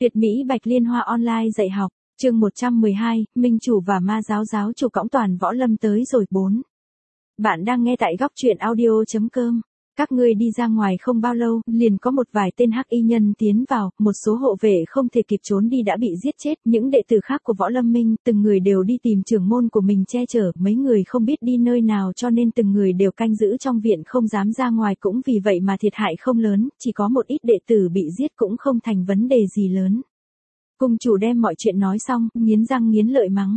Tuyệt mỹ Bạch Liên Hoa online dạy học, chương 112, Minh chủ và ma giáo giáo chủ cõng toàn võ lâm tới rồi 4. Bạn đang nghe tại góc truyện audio.com. Các ngươi đi ra ngoài không bao lâu, liền có một vài tên hắc y nhân tiến vào, một số hộ vệ không thể kịp trốn đi đã bị giết chết, những đệ tử khác của võ lâm minh, từng người đều đi tìm trưởng môn của mình che chở, mấy người không biết đi nơi nào cho nên từng người đều canh giữ trong viện không dám ra ngoài, cũng vì vậy mà thiệt hại không lớn, chỉ có một ít đệ tử bị giết cũng không thành vấn đề gì lớn. Cung chủ đem mọi chuyện nói xong, nghiến răng nghiến lợi mắng.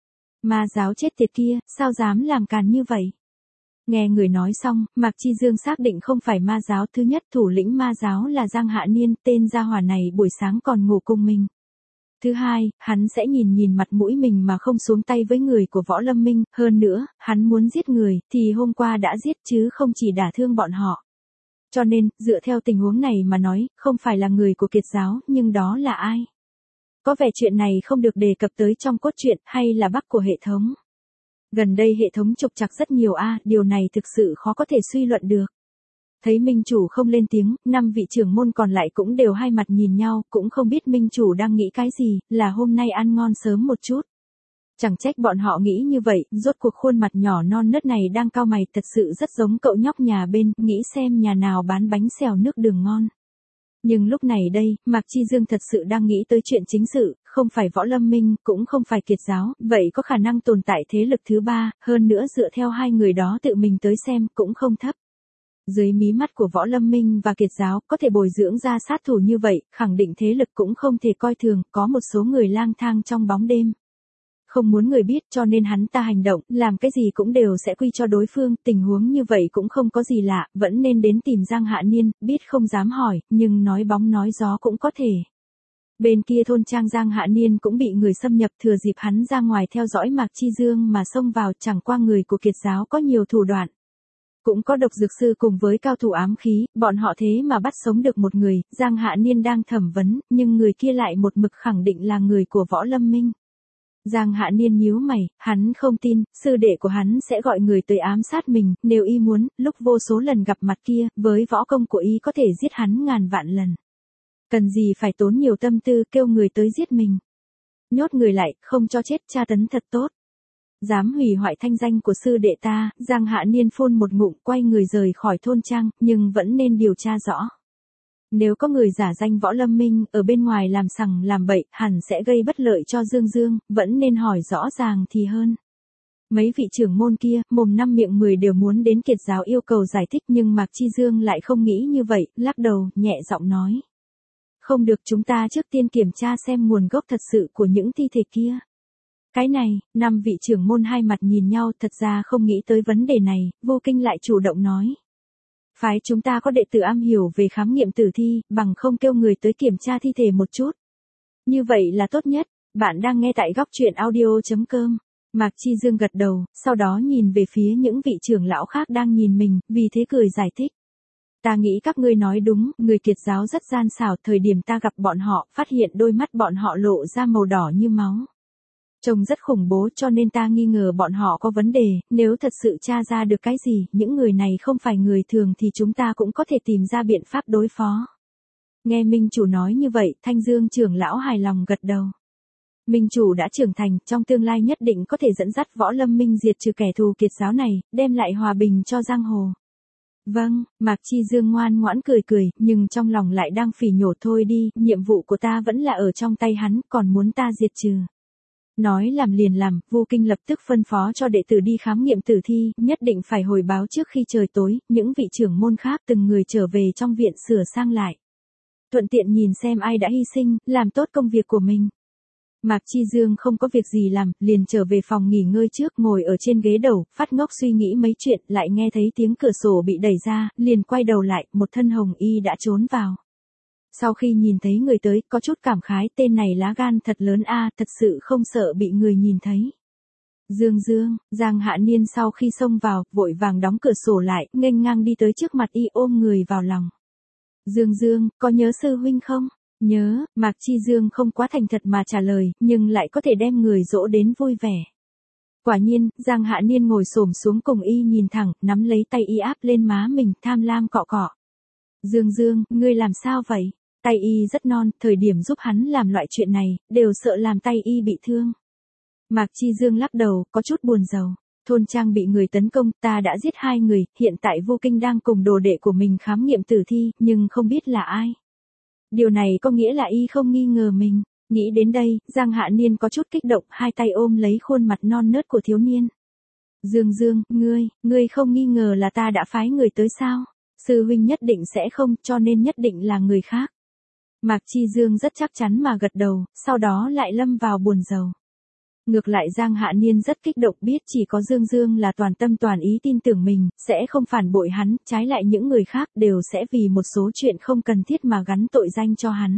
Ma giáo chết tiệt kia, sao dám làm càn như vậy? Nghe người nói xong, Mạc Chi Dương xác định không phải ma giáo. Thứ nhất, thủ lĩnh ma giáo là Giang Hạ Niên, tên gia hỏa này buổi sáng còn ngủ cùng mình. Thứ hai, hắn sẽ nhìn mặt mũi mình mà không xuống tay với người của võ lâm minh, hơn nữa, hắn muốn giết người, thì hôm qua đã giết chứ không chỉ đả thương bọn họ. Cho nên, dựa theo tình huống này mà nói, không phải là người của Kiệt giáo, nhưng đó là ai? Có vẻ chuyện này không được đề cập tới trong cốt truyện, hay là bug của hệ thống? Gần đây hệ thống trục trặc rất nhiều điều này thực sự khó có thể suy luận được. Thấy minh chủ không lên tiếng, 5 vị trưởng môn còn lại cũng đều hai mặt nhìn nhau, cũng không biết minh chủ đang nghĩ cái gì, là hôm nay ăn ngon sớm một chút. Chẳng trách bọn họ nghĩ như vậy, rốt cuộc khuôn mặt nhỏ non nớt này đang cau mày, thật sự rất giống cậu nhóc nhà bên, nghĩ xem nhà nào bán bánh xèo nước đường ngon. Nhưng lúc này đây, Mạc Chi Dương thật sự đang nghĩ tới chuyện chính sự, không phải võ lâm minh, cũng không phải Kiệt giáo, vậy có khả năng tồn tại thế lực thứ ba, hơn nữa dựa theo hai người đó tự mình tới xem, cũng không thấp. Dưới mí mắt của võ lâm minh và Kiệt giáo, có thể bồi dưỡng ra sát thủ như vậy, khẳng định thế lực cũng không thể coi thường, có một số người lang thang trong bóng đêm. Không muốn người biết cho nên hắn ta hành động, làm cái gì cũng đều sẽ quy cho đối phương, tình huống như vậy cũng không có gì lạ, vẫn nên đến tìm Giang Hạ Niên, biết không dám hỏi, nhưng nói bóng nói gió cũng có thể. Bên kia thôn trang Giang Hạ Niên cũng bị người xâm nhập, thừa dịp hắn ra ngoài theo dõi Mạc Chi Dương mà xông vào, chẳng qua người của Kiệt giáo có nhiều thủ đoạn. Cũng có độc dược sư cùng với cao thủ ám khí, bọn họ thế mà bắt sống được một người, Giang Hạ Niên đang thẩm vấn, nhưng người kia lại một mực khẳng định là người của võ lâm minh. Giang Hạ Niên nhíu mày, hắn không tin, sư đệ của hắn sẽ gọi người tới ám sát mình, nếu y muốn, lúc vô số lần gặp mặt kia, với võ công của y có thể giết hắn ngàn vạn lần. Cần gì phải tốn nhiều tâm tư kêu người tới giết mình. Nhốt người lại, không cho chết, tra tấn thật tốt. Dám hủy hoại thanh danh của sư đệ ta, Giang Hạ Niên phun một ngụm quay người rời khỏi thôn trang, nhưng vẫn nên điều tra rõ. Nếu có người giả danh võ lâm minh, ở bên ngoài làm sằng làm bậy, hẳn sẽ gây bất lợi cho Dương Dương, vẫn nên hỏi rõ ràng thì hơn. Mấy vị trưởng môn kia, mồm 5 miệng 10 đều muốn đến Kiệt giáo yêu cầu giải thích, nhưng Mạc Chi Dương lại không nghĩ như vậy, lắc đầu, nhẹ giọng nói. Không được, chúng ta trước tiên kiểm tra xem nguồn gốc thật sự của những thi thể kia. Cái này, 5 vị trưởng môn hai mặt nhìn nhau, thật ra không nghĩ tới vấn đề này, Vô Kinh lại chủ động nói. Phái chúng ta có đệ tử am hiểu về khám nghiệm tử thi, bằng không kêu người tới kiểm tra thi thể một chút. Như vậy là tốt nhất, bạn đang nghe tại góc truyện audio.com. Mạc Chi Dương gật đầu, sau đó nhìn về phía những vị trưởng lão khác đang nhìn mình, vì thế cười giải thích. Ta nghĩ các ngươi nói đúng, người Kiệt giáo rất gian xảo, thời điểm ta gặp bọn họ, phát hiện đôi mắt bọn họ lộ ra màu đỏ như máu. Trông rất khủng bố cho nên ta nghi ngờ bọn họ có vấn đề, nếu thật sự tra ra được cái gì, những người này không phải người thường thì chúng ta cũng có thể tìm ra biện pháp đối phó. Nghe Minh chủ nói như vậy, Thanh Dương trưởng lão hài lòng gật đầu. Minh chủ đã trưởng thành, trong tương lai nhất định có thể dẫn dắt võ lâm minh diệt trừ kẻ thù Kiệt giáo này, đem lại hòa bình cho giang hồ. Vâng, Mạc Chi Dương ngoan ngoãn cười, nhưng trong lòng lại đang phỉ nhổ thôi đi, nhiệm vụ của ta vẫn là ở trong tay hắn, còn muốn ta diệt trừ. Nói làm liền làm, Vô Kinh lập tức phân phó cho đệ tử đi khám nghiệm tử thi, nhất định phải hồi báo trước khi trời tối, những vị trưởng môn khác từng người trở về trong viện sửa sang lại. Thuận tiện nhìn xem ai đã hy sinh, làm tốt công việc của mình. Mạc Chi Dương không có việc gì làm, liền trở về phòng nghỉ ngơi trước, ngồi ở trên ghế đầu, phát ngốc suy nghĩ mấy chuyện, lại nghe thấy tiếng cửa sổ bị đẩy ra, liền quay đầu lại, một thân hồng y đã trốn vào. Sau khi nhìn thấy người tới, có chút cảm khái, tên này lá gan thật lớn thật sự không sợ bị người nhìn thấy. Dương, Giang Hạ Niên sau khi xông vào, vội vàng đóng cửa sổ lại, nghênh ngang đi tới trước mặt y ôm người vào lòng. Dương, có nhớ sư huynh không? Nhớ, Mạc Chi Dương không quá thành thật mà trả lời, nhưng lại có thể đem người dỗ đến vui vẻ. Quả nhiên, Giang Hạ Niên ngồi xổm xuống cùng y nhìn thẳng, nắm lấy tay y áp lên má mình, tham lam cọ cọ. Dương, ngươi làm sao vậy? tay y rất non, thời điểm giúp hắn làm loại chuyện này, đều sợ làm tay y bị thương. Mạc Chi Dương lắc đầu, có chút buồn rầu. Thôn trang bị người tấn công, ta đã giết 2 người, hiện tại Vô Kinh đang cùng đồ đệ của mình khám nghiệm tử thi, nhưng không biết là ai. Điều này có nghĩa là y không nghi ngờ mình. Nghĩ đến đây, Giang Hạ Niên có chút kích động, hai tay ôm lấy khuôn mặt non nớt của thiếu niên. Dương Dương, ngươi không nghi ngờ là ta đã phái người tới sao? Sư huynh nhất định sẽ không, cho nên nhất định là người khác. Mạc Chi Dương rất chắc chắn mà gật đầu, sau đó lại lâm vào buồn rầu. Ngược lại Giang Hạ Niên rất kích động, biết chỉ có Dương Dương là toàn tâm toàn ý tin tưởng mình, sẽ không phản bội hắn, trái lại những người khác đều sẽ vì một số chuyện không cần thiết mà gắn tội danh cho hắn.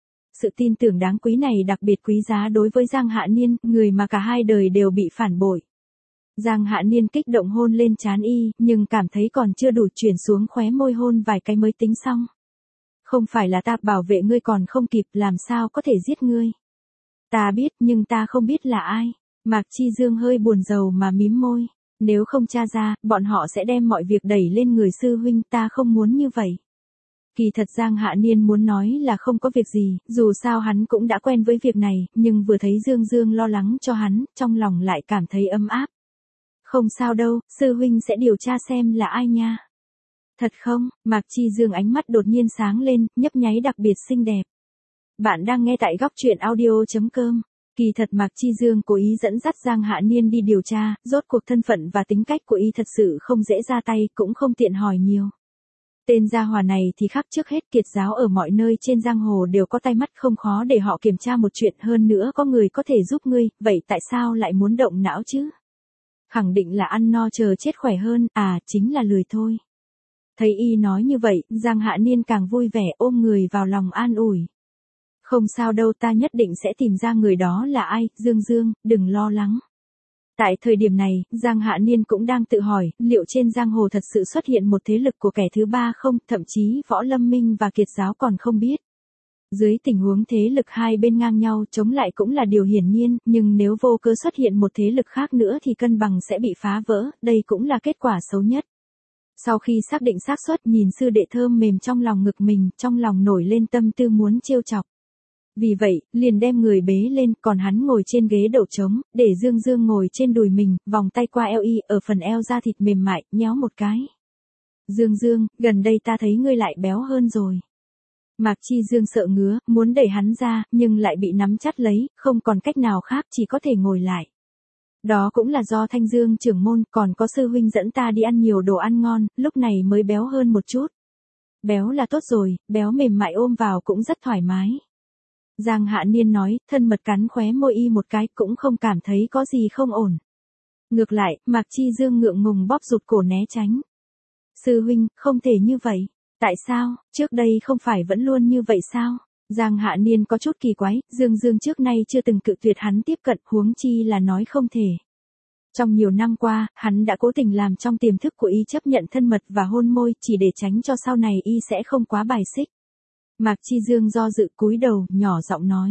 Sự tin tưởng đáng quý này đặc biệt quý giá đối với Giang Hạ Niên, người mà cả hai đời đều bị phản bội. Giang Hạ Niên kích động hôn lên trán y, nhưng cảm thấy còn chưa đủ, chuyển xuống khóe môi hôn vài cái mới tính xong. Không phải là ta bảo vệ ngươi còn không kịp, làm sao có thể giết ngươi. Ta biết, nhưng ta không biết là ai. Mạc Chi Dương hơi buồn rầu mà mím môi. Nếu không tra ra, bọn họ sẽ đem mọi việc đẩy lên người sư huynh, ta không muốn như vậy. Kỳ thật Giang Hạ Niên muốn nói là không có việc gì, dù sao hắn cũng đã quen với việc này, nhưng vừa thấy Dương Dương lo lắng cho hắn, trong lòng lại cảm thấy ấm áp. Không sao đâu, sư huynh sẽ điều tra xem là ai nha. Thật không? Mạc Chi Dương ánh mắt đột nhiên sáng lên, nhấp nháy đặc biệt xinh đẹp. Bạn đang nghe tại góc truyện audio.com. Kỳ thật Mạc Chi Dương cố ý dẫn dắt Giang Hạ Niên đi điều tra, rốt cuộc thân phận và tính cách của y thật sự không dễ ra tay, cũng không tiện hỏi nhiều. Tên gia hỏa này thì khác trước hết, kiệt giáo ở mọi nơi trên giang hồ đều có tay mắt, không khó để họ kiểm tra một chuyện, hơn nữa có người có thể giúp ngươi, vậy tại sao lại muốn động não chứ? Khẳng định là ăn no chờ chết khỏe hơn, chính là lười thôi. Thấy y nói như vậy, Giang Hạ Niên càng vui vẻ, ôm người vào lòng an ủi. Không sao đâu, ta nhất định sẽ tìm ra người đó là ai, Dương Dương, đừng lo lắng. Tại thời điểm này, Giang Hạ Niên cũng đang tự hỏi, liệu trên giang hồ thật sự xuất hiện một thế lực của kẻ thứ ba không, thậm chí Võ Lâm Minh và Kiệt giáo còn không biết. Dưới tình huống thế lực hai bên ngang nhau chống lại cũng là điều hiển nhiên, nhưng nếu vô cớ xuất hiện một thế lực khác nữa thì cân bằng sẽ bị phá vỡ, đây cũng là kết quả xấu nhất. Sau khi xác định xác suất, nhìn sư đệ thơm mềm trong lòng ngực mình, trong lòng nổi lên tâm tư muốn trêu chọc. Vì vậy, liền đem người bế lên, còn hắn ngồi trên ghế đậu trống, để Dương Dương ngồi trên đùi mình, vòng tay qua eo y, ở phần eo da thịt mềm mại, nhéo một cái. Dương Dương, gần đây ta thấy ngươi lại béo hơn rồi. Mạc Chi Dương sợ ngứa, muốn đẩy hắn ra, nhưng lại bị nắm chặt lấy, không còn cách nào khác, chỉ có thể ngồi lại. Đó cũng là do Thanh Dương trưởng môn, còn có sư huynh dẫn ta đi ăn nhiều đồ ăn ngon, lúc này mới béo hơn một chút. Béo là tốt rồi, béo mềm mại ôm vào cũng rất thoải mái. Giang Hạ Niên nói, thân mật cắn khóe môi y một cái, cũng không cảm thấy có gì không ổn. Ngược lại, Mạc Chi Dương ngượng ngùng bóp rụt cổ né tránh. Sư huynh, không thể như vậy. Tại sao, trước đây không phải vẫn luôn như vậy sao? Giang Hạ Niên có chút kỳ quái, Dương Dương trước nay chưa từng cự tuyệt hắn tiếp cận, huống chi là nói không thể. Trong nhiều năm qua, hắn đã cố tình làm trong tiềm thức của y chấp nhận thân mật và hôn môi, chỉ để tránh cho sau này y sẽ không quá bài xích. Mạc Chi Dương do dự cúi đầu, nhỏ giọng nói.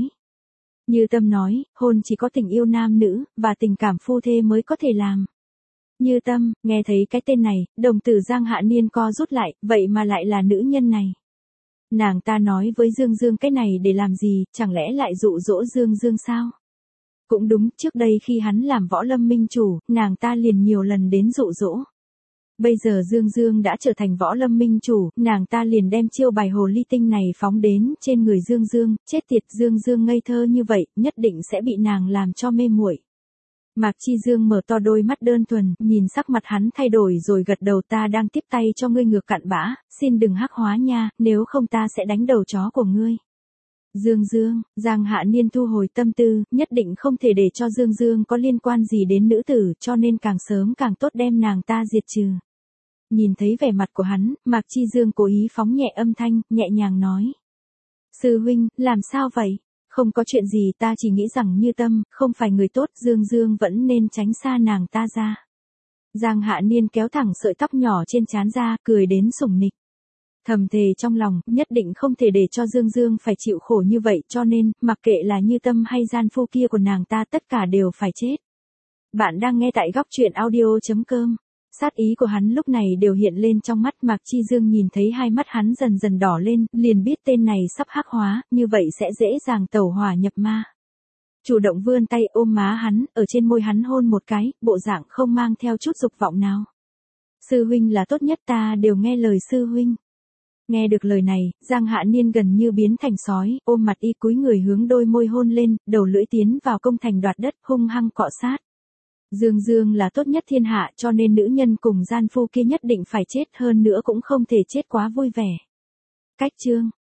Như Tâm nói, hôn chỉ có tình yêu nam nữ, và tình cảm phu thê mới có thể làm. Như Tâm, nghe thấy cái tên này, đồng tử Giang Hạ Niên co rút lại, vậy mà lại là nữ nhân này. Nàng ta nói với Dương Dương cái này để làm gì, chẳng lẽ lại dụ dỗ Dương Dương sao? Cũng đúng, trước đây khi hắn làm Võ Lâm Minh chủ, nàng ta liền nhiều lần đến dụ dỗ. Bây giờ Dương Dương đã trở thành Võ Lâm Minh chủ, nàng ta liền đem chiêu bài hồ ly tinh này phóng đến trên người Dương Dương, chết tiệt, Dương Dương ngây thơ như vậy, nhất định sẽ bị nàng làm cho mê muội. Mạc Chi Dương mở to đôi mắt đơn thuần, nhìn sắc mặt hắn thay đổi rồi gật đầu, ta đang tiếp tay cho ngươi ngược cặn bã, xin đừng hắc hóa nha, nếu không ta sẽ đánh đầu chó của ngươi. Dương Dương, Giang Hạ Niên thu hồi tâm tư, nhất định không thể để cho Dương Dương có liên quan gì đến nữ tử, cho nên càng sớm càng tốt đem nàng ta diệt trừ. Nhìn thấy vẻ mặt của hắn, Mạc Chi Dương cố ý phóng nhẹ âm thanh, nhẹ nhàng nói. Sư huynh, làm sao vậy? Không có chuyện gì, ta chỉ nghĩ rằng Như Tâm, không phải người tốt, Dương Dương vẫn nên tránh xa nàng ta ra. Giang Hạ Niên kéo thẳng sợi tóc nhỏ trên trán ra, cười đến sủng nịch. Thầm thề trong lòng, nhất định không thể để cho Dương Dương phải chịu khổ như vậy, cho nên, mặc kệ là Như Tâm hay gian phu kia của nàng ta, tất cả đều phải chết. Bạn đang nghe tại góc truyện audio.com. Sát ý của hắn lúc này đều hiện lên trong mắt. Mạc Chi Dương nhìn thấy hai mắt hắn dần dần đỏ lên, liền biết tên này sắp hắc hóa, như vậy sẽ dễ dàng tẩu hỏa nhập ma. Chủ động vươn tay ôm má hắn, ở trên môi hắn hôn một cái, bộ dạng không mang theo chút dục vọng nào. Sư huynh là tốt nhất, ta đều nghe lời sư huynh. Nghe được lời này, Giang Hạ Niên gần như biến thành sói, ôm mặt y cúi người hướng đôi môi hôn lên, đầu lưỡi tiến vào công thành đoạt đất, hung hăng cọ sát. Dương Dương là tốt nhất thiên hạ, cho nên nữ nhân cùng gian phu kia nhất định phải chết, hơn nữa cũng không thể chết quá vui vẻ. Cách chương